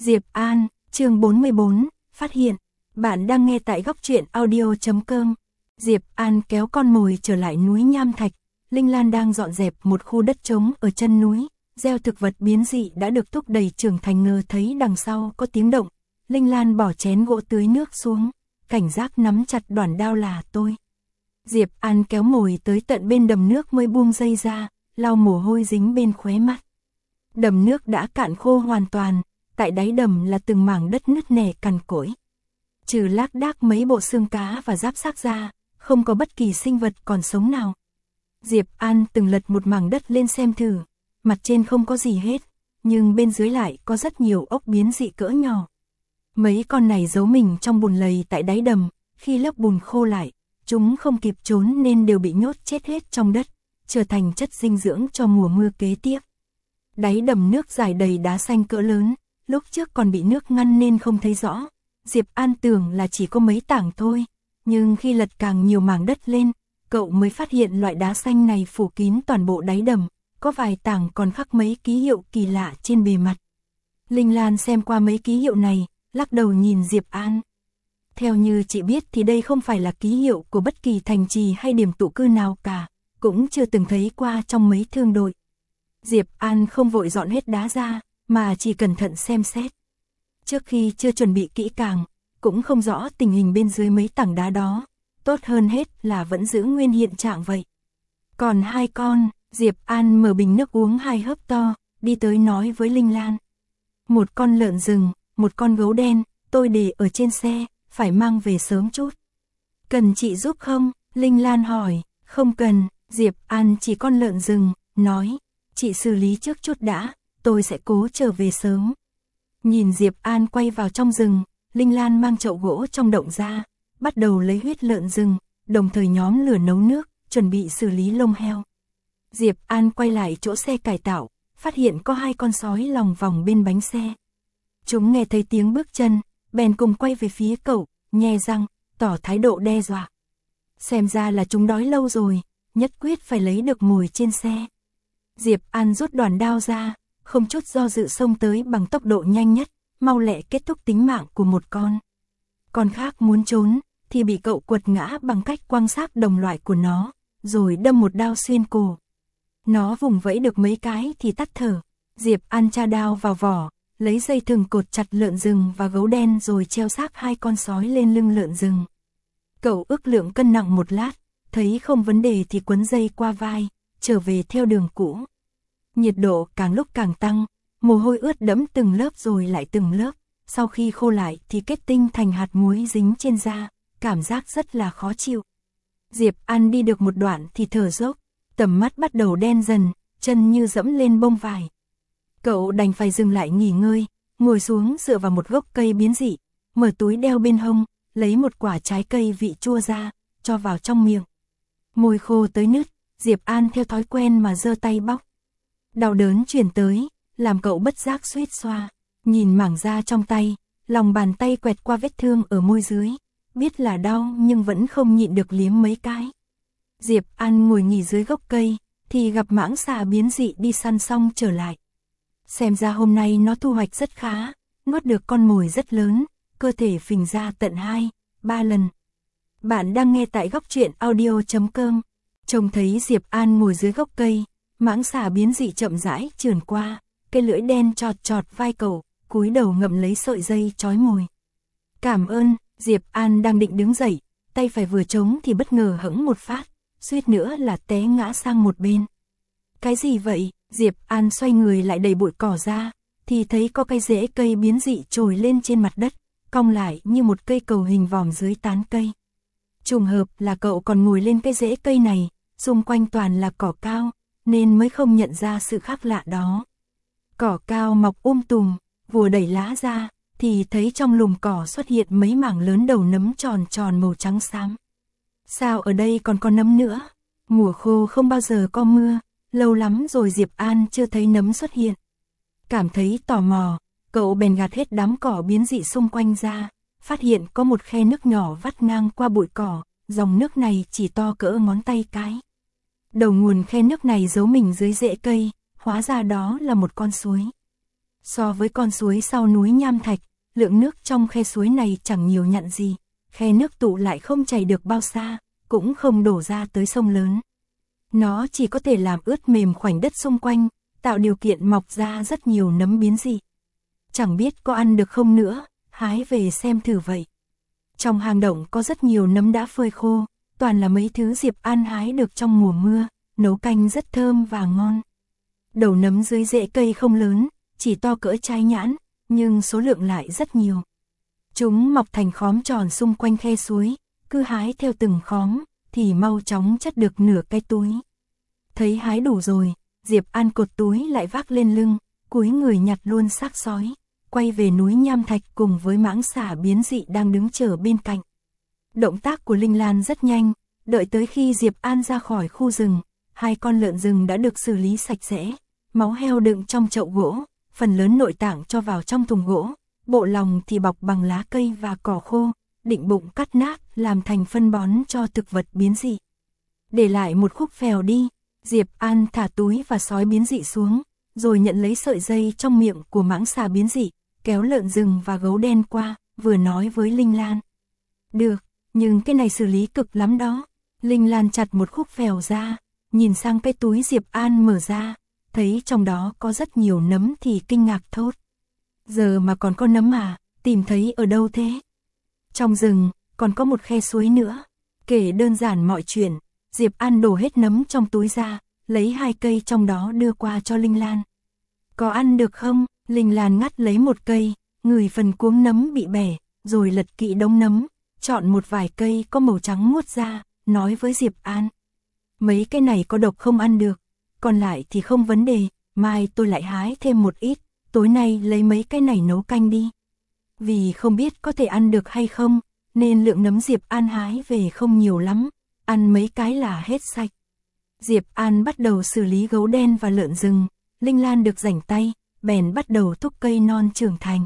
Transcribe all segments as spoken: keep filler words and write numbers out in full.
Diệp An, chương bốn mươi bốn, phát hiện. Bạn đang nghe tại góc truyện audio chấm com. Diệp An kéo con mồi trở lại núi Nham Thạch. Linh Lan đang dọn dẹp một khu đất trống ở chân núi. Gieo thực vật biến dị đã được thúc đẩy trưởng thành, ngờ thấy đằng sau có tiếng động. Linh Lan bỏ chén gỗ tưới nước xuống, cảnh giác nắm chặt đoản đao là tôi. Diệp An kéo mồi tới tận bên đầm nước mới buông dây ra, lau mồ hôi dính bên khóe mắt. Đầm nước đã cạn khô hoàn toàn, tại đáy đầm là từng mảng đất nứt nẻ cằn cỗi. Trừ lác đác mấy bộ xương cá và giáp xác ra, không có bất kỳ sinh vật còn sống nào. Diệp An từng lật một mảng đất lên xem thử, mặt trên không có gì hết, nhưng bên dưới lại có rất nhiều ốc biến dị cỡ nhỏ. Mấy con này giấu mình trong bùn lầy tại đáy đầm, khi lớp bùn khô lại, chúng không kịp trốn nên đều bị nhốt chết hết trong đất, trở thành chất dinh dưỡng cho mùa mưa kế tiếp. Đáy đầm nước dài đầy đá xanh cỡ lớn, lúc trước còn bị nước ngăn nên không thấy rõ. Diệp An tưởng là chỉ có mấy tảng thôi, nhưng khi lật càng nhiều mảng đất lên, cậu mới phát hiện loại đá xanh này phủ kín toàn bộ đáy đầm, có vài tảng còn khắc mấy ký hiệu kỳ lạ trên bề mặt. Linh Lan xem qua mấy ký hiệu này, lắc đầu nhìn Diệp An. Theo như chị biết thì đây không phải là ký hiệu của bất kỳ thành trì hay điểm tụ cư nào cả, cũng chưa từng thấy qua trong mấy thương đội. Diệp An không vội dọn hết đá ra, mà chỉ cẩn thận xem xét. Trước khi chưa chuẩn bị kỹ càng, cũng không rõ tình hình bên dưới mấy tảng đá đó, tốt hơn hết là vẫn giữ nguyên hiện trạng vậy. Còn hai con, Diệp An mở bình nước uống hai hớp to, đi tới nói với Linh Lan. Một con lợn rừng, một con gấu đen, tôi để ở trên xe, phải mang về sớm chút. Cần chị giúp không? Linh Lan hỏi. Không cần, Diệp An chỉ con lợn rừng, nói. Chị xử lý trước chút đã, tôi sẽ cố trở về sớm. Nhìn Diệp An quay vào trong rừng, Linh Lan mang chậu gỗ trong động ra, bắt đầu lấy huyết lợn rừng, đồng thời nhóm lửa nấu nước, chuẩn bị xử lý lông heo. Diệp An quay lại chỗ xe cải tạo, phát hiện có hai con sói lòng vòng bên bánh xe. Chúng nghe thấy tiếng bước chân, bèn cùng quay về phía cậu, nhe răng, tỏ thái độ đe dọa. Xem ra là chúng đói lâu rồi, nhất quyết phải lấy được mồi trên xe. Diệp An rút đoản đao ra, không chút do dự xông tới bằng tốc độ nhanh nhất, mau lẹ kết thúc tính mạng của một con. Con khác muốn trốn, thì bị cậu quật ngã bằng cách quăng xác đồng loại của nó, rồi đâm một đao xuyên cổ. Nó vùng vẫy được mấy cái thì tắt thở. Diệp An tra đao vào vỏ, lấy dây thừng cột chặt lợn rừng và gấu đen rồi treo xác hai con sói lên lưng lợn rừng. Cậu ước lượng cân nặng một lát, thấy không vấn đề thì quấn dây qua vai, trở về theo đường cũ. Nhiệt độ càng lúc càng tăng, mồ hôi ướt đẫm từng lớp rồi lại từng lớp, sau khi khô lại thì kết tinh thành hạt muối dính trên da, cảm giác rất là khó chịu. Diệp An đi được một đoạn thì thở dốc, tầm mắt bắt đầu đen dần, chân như dẫm lên bông vải. Cậu đành phải dừng lại nghỉ ngơi, ngồi xuống dựa vào một gốc cây biến dị, mở túi đeo bên hông, lấy một quả trái cây vị chua ra, cho vào trong miệng. Môi khô tới nứt, Diệp An theo thói quen mà giơ tay bóc. Đau đớn truyền tới, làm cậu bất giác suýt xoa, nhìn mảng da trong tay, lòng bàn tay quẹt qua vết thương ở môi dưới, biết là đau nhưng vẫn không nhịn được liếm mấy cái. Diệp An ngồi nghỉ dưới gốc cây, thì gặp mãng xà biến dị đi săn xong trở lại. Xem ra hôm nay nó thu hoạch rất khá, nuốt được con mồi rất lớn, cơ thể phình ra tận hai, ba lần. Bạn đang nghe tại góc truyện audio chấm com. Trông thấy Diệp An ngồi dưới gốc cây, mãng xà biến dị chậm rãi trườn qua, cái lưỡi đen chọt chọt vai cậu, cúi đầu ngậm lấy sợi dây trói mồi. Cảm ơn. Diệp An đang định đứng dậy, tay phải vừa trống thì bất ngờ hẫng một phát, suýt nữa là té ngã sang một bên. Cái gì vậy? Diệp An xoay người lại đẩy bụi cỏ ra, thì thấy có cái rễ cây biến dị trồi lên trên mặt đất, cong lại như một cây cầu hình vòm dưới tán cây. Trùng hợp là cậu còn ngồi lên cái rễ cây này, xung quanh toàn là cỏ cao, nên mới không nhận ra sự khác lạ đó. Cỏ cao mọc um tùm, vừa đẩy lá ra, thì thấy trong lùm cỏ xuất hiện mấy mảng lớn đầu nấm tròn tròn màu trắng xám. Sao ở đây còn có nấm nữa? Mùa khô không bao giờ có mưa, lâu lắm rồi Diệp An chưa thấy nấm xuất hiện. Cảm thấy tò mò, cậu bèn gạt hết đám cỏ biến dị xung quanh ra, phát hiện có một khe nước nhỏ vắt ngang qua bụi cỏ, dòng nước này chỉ to cỡ ngón tay cái. Đầu nguồn khe nước này giấu mình dưới rễ cây, hóa ra đó là một con suối. So với con suối sau núi Nham Thạch, lượng nước trong khe suối này chẳng nhiều nhặn gì, khe nước tụ lại không chảy được bao xa, cũng không đổ ra tới sông lớn. Nó chỉ có thể làm ướt mềm khoảnh đất xung quanh, tạo điều kiện mọc ra rất nhiều nấm biến dị. Chẳng biết có ăn được không nữa, hái về xem thử vậy. Trong hang động có rất nhiều nấm đã phơi khô, toàn là mấy thứ Diệp An hái được trong mùa mưa, nấu canh rất thơm và ngon. Đầu nấm dưới rễ cây không lớn, chỉ to cỡ trái nhãn, nhưng số lượng lại rất nhiều. Chúng mọc thành khóm tròn xung quanh khe suối, cứ hái theo từng khóm, thì mau chóng chất được nửa cái túi. Thấy hái đủ rồi, Diệp An cột túi lại vác lên lưng, cúi người nhặt luôn xác sói, quay về núi Nham Thạch cùng với mãng xà biến dị đang đứng chờ bên cạnh. Động tác của Linh Lan rất nhanh, đợi tới khi Diệp An ra khỏi khu rừng, hai con lợn rừng đã được xử lý sạch sẽ, máu heo đựng trong chậu gỗ, phần lớn nội tạng cho vào trong thùng gỗ, bộ lòng thì bọc bằng lá cây và cỏ khô, định bụng cắt nát làm thành phân bón cho thực vật biến dị. Để lại một khúc phèo đi, Diệp An thả túi và sói biến dị xuống, rồi nhận lấy sợi dây trong miệng của mãng xà biến dị, kéo lợn rừng và gấu đen qua, vừa nói với Linh Lan. Được, nhưng cái này xử lý cực lắm đó. Linh Lan chặt một khúc phèo ra, nhìn sang cái túi Diệp An mở ra, thấy trong đó có rất nhiều nấm thì kinh ngạc thốt. Giờ mà còn có nấm à, tìm thấy ở đâu thế? Trong rừng, còn có một khe suối nữa. Kể đơn giản mọi chuyện, Diệp An đổ hết nấm trong túi ra, lấy hai cây trong đó đưa qua cho Linh Lan. Có ăn được không? Linh Lan ngắt lấy một cây, ngửi phần cuống nấm bị bẻ, rồi lật kỹ đống nấm, chọn một vài cây có màu trắng muốt ra, nói với Diệp An. Mấy cái này có độc không ăn được, còn lại thì không vấn đề, mai tôi lại hái thêm một ít, tối nay lấy mấy cái này nấu canh đi. Vì không biết có thể ăn được hay không, nên lượng nấm Diệp An hái về không nhiều lắm, ăn mấy cái là hết sạch. Diệp An bắt đầu xử lý gấu đen và lợn rừng, Linh Lan được rảnh tay, bèn bắt đầu thúc cây non trưởng thành.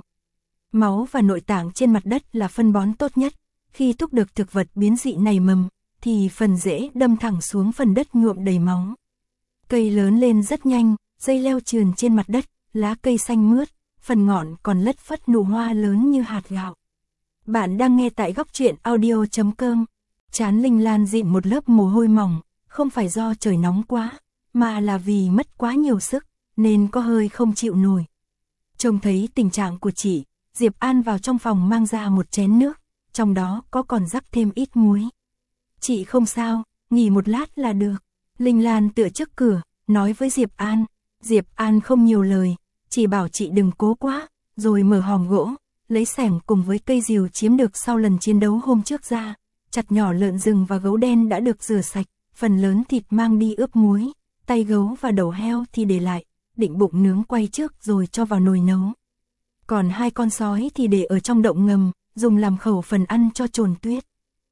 Máu và nội tạng trên mặt đất là phân bón tốt nhất, khi thúc được thực vật biến dị này mầm, thì phần rễ đâm thẳng xuống phần đất nhuộm đầy máu. Cây lớn lên rất nhanh, dây leo trườn trên mặt đất, lá cây xanh mướt, phần ngọn còn lất phất nụ hoa lớn như hạt gạo. Bạn đang nghe tại góc truyện audio chấm com. Trán Linh Lan dịn một lớp mồ hôi mỏng, không phải do trời nóng quá, mà là vì mất quá nhiều sức, nên có hơi không chịu nổi. Trông thấy tình trạng của chị, Diệp An vào trong phòng mang ra một chén nước, trong đó có còn rắc thêm ít muối. Chị không sao, nghỉ một lát là được. Linh Lan tựa trước cửa, nói với Diệp An. Diệp An không nhiều lời, chỉ bảo chị đừng cố quá, rồi mở hòm gỗ, lấy xẻng cùng với cây rìu chiếm được sau lần chiến đấu hôm trước ra, chặt nhỏ lợn rừng và gấu đen đã được rửa sạch, phần lớn thịt mang đi ướp muối, tay gấu và đầu heo thì để lại, định bụng nướng quay trước rồi cho vào nồi nấu. Còn hai con sói thì để ở trong động ngầm, dùng làm khẩu phần ăn cho trồn tuyết.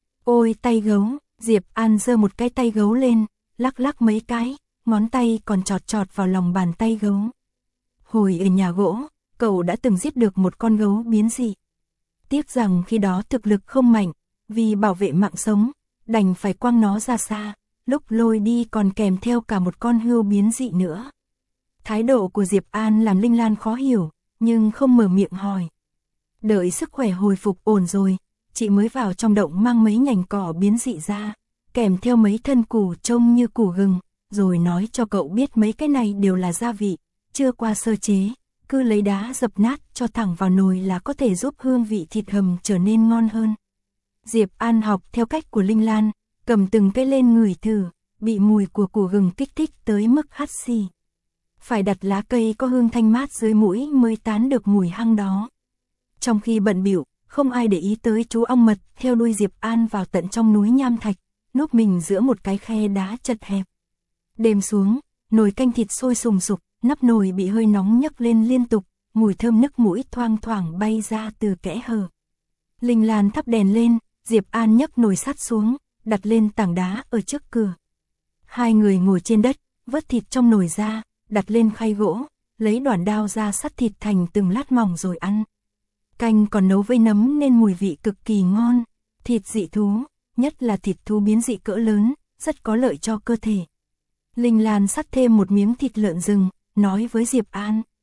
Ôi tay gấu, Diệp An giơ một cái tay gấu lên, lắc lắc mấy cái, ngón tay còn chọt chọt vào lòng bàn tay gấu. Hồi ở nhà gỗ, cậu đã từng giết được một con gấu biến dị. Tiếc rằng khi đó thực lực không mạnh, vì bảo vệ mạng sống, đành phải quăng nó ra xa, lúc lôi đi còn kèm theo cả một con hươu biến dị nữa. Thái độ của Diệp An làm Linh Lan khó hiểu, nhưng không mở miệng hỏi. Đợi sức khỏe hồi phục ổn rồi, chị mới vào trong động mang mấy nhành cỏ biến dị ra, kèm theo mấy thân củ trông như củ gừng, rồi nói cho cậu biết mấy cái này đều là gia vị, chưa qua sơ chế, cứ lấy đá dập nát cho thẳng vào nồi là có thể giúp hương vị thịt hầm trở nên ngon hơn. Diệp An học theo cách của Linh Lan, cầm từng cái lên ngửi thử, bị mùi của củ gừng kích thích tới mức hắt xì. Phải đặt lá cây có hương thanh mát dưới mũi mới tán được mùi hăng đó. Trong khi bận bịu, không ai để ý tới chú ong mật theo đuôi Diệp An vào tận trong núi Nham Thạch, núp mình giữa một cái khe đá chật hẹp. Đêm xuống, nồi canh thịt sôi sùng sục, nắp nồi bị hơi nóng nhấc lên liên tục, mùi thơm nức mũi thoang thoảng bay ra từ kẽ hở. Linh Lan thắp đèn lên, Diệp An nhấc nồi sắt xuống, đặt lên tảng đá ở trước cửa. Hai người ngồi trên đất, vớt thịt trong nồi ra, đặt lên khay gỗ, lấy đoạn đao ra sắt thịt thành từng lát mỏng rồi ăn. Canh còn nấu với nấm nên mùi vị cực kỳ ngon. Thịt dị thú, nhất là thịt thú biến dị cỡ lớn, rất có lợi cho cơ thể. Linh Lan sắt thêm một miếng thịt lợn rừng, nói với Diệp An.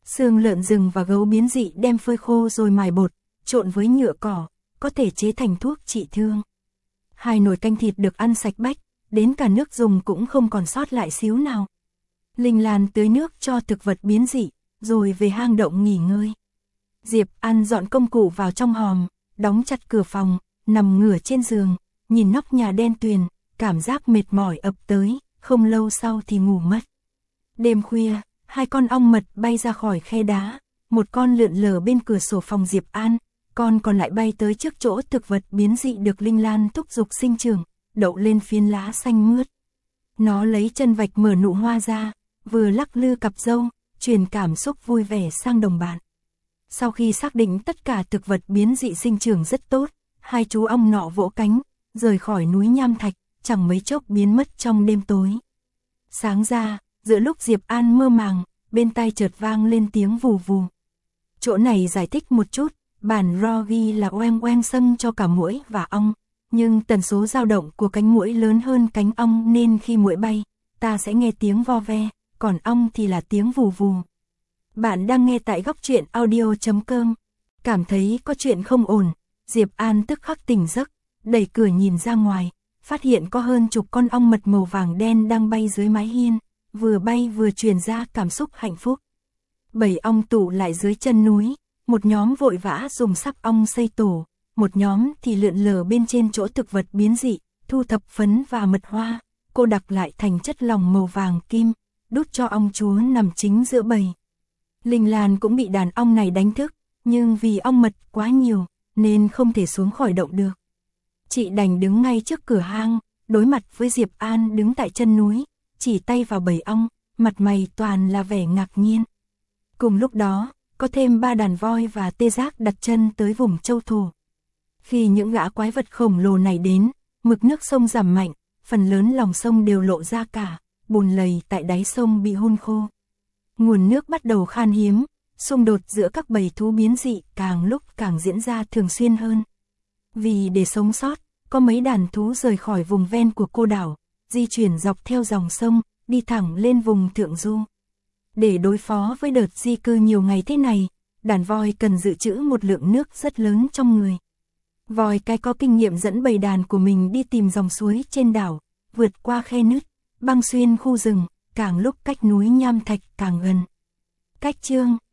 Xương lợn rừng và gấu biến dị đem phơi khô rồi mài bột, trộn với nhựa cỏ, có thể chế thành thuốc trị thương. Hai nồi canh thịt được ăn sạch bách, đến cả nước dùng cũng không còn sót lại xíu nào. Linh Lan tưới nước cho thực vật biến dị, rồi về hang động nghỉ ngơi. Diệp An dọn công cụ vào trong hòm, đóng chặt cửa phòng, nằm ngửa trên giường, nhìn nóc nhà đen tuyền, cảm giác mệt mỏi ập tới, không lâu sau thì ngủ mất. Đêm khuya, hai con ong mật bay ra khỏi khe đá, một con lượn lờ bên cửa sổ phòng Diệp An, con còn lại bay tới trước chỗ thực vật biến dị được Linh Lan thúc giục sinh trưởng, đậu lên phiến lá xanh mướt. Nó lấy chân vạch mở nụ hoa ra, vừa lắc lư cặp râu, truyền cảm xúc vui vẻ sang đồng bạn. Sau khi xác định tất cả thực vật biến dị sinh trưởng rất tốt, hai chú ong nọ vỗ cánh, rời khỏi núi nham thạch, chẳng mấy chốc biến mất trong đêm tối. Sáng ra, giữa lúc Diệp An mơ màng, bên tai chợt vang lên tiếng vù vù. Chỗ này giải thích một chút, bản ro ghi là oeng oeng sâng cho cả muỗi và ong, nhưng tần số dao động của cánh muỗi lớn hơn cánh ong nên khi muỗi bay, ta sẽ nghe tiếng vo ve, còn ong thì là tiếng vù vù. Bạn đang nghe tại góc truyện audio chấm com. Cảm thấy có chuyện không ổn, Diệp An tức khắc tỉnh giấc, đẩy cửa nhìn ra ngoài, phát hiện có hơn chục con ong mật màu vàng đen đang bay dưới mái hiên, vừa bay vừa truyền ra cảm xúc hạnh phúc. Bảy ong tụ lại dưới chân núi, một nhóm vội vã dùng sắp ong xây tổ, một nhóm thì lượn lờ bên trên chỗ thực vật biến dị, thu thập phấn và mật hoa, cô đặc lại thành chất lỏng màu vàng kim, đút cho ong chúa nằm chính giữa bầy. Linh Lan cũng bị đàn ong này đánh thức, nhưng vì ong mật quá nhiều, nên không thể xuống khỏi động được. Chị đành đứng ngay trước cửa hang, đối mặt với Diệp An đứng tại chân núi, chỉ tay vào bầy ong, mặt mày toàn là vẻ ngạc nhiên. Cùng lúc đó, có thêm ba đàn voi và tê giác đặt chân tới vùng châu thổ. Khi những gã quái vật khổng lồ này đến, mực nước sông giảm mạnh, phần lớn lòng sông đều lộ ra cả, bùn lầy tại đáy sông bị hun khô. Nguồn nước bắt đầu khan hiếm, xung đột giữa các bầy thú biến dị càng lúc càng diễn ra thường xuyên hơn. Vì để sống sót, có mấy đàn thú rời khỏi vùng ven của cô đảo, di chuyển dọc theo dòng sông, đi thẳng lên vùng thượng du. Để đối phó với đợt di cư nhiều ngày thế này, đàn voi cần dự trữ một lượng nước rất lớn trong người. Voi cái có kinh nghiệm dẫn bầy đàn của mình đi tìm dòng suối trên đảo, vượt qua khe nứt, băng xuyên khu rừng, càng lúc cách núi nham thạch càng gần. Cách chương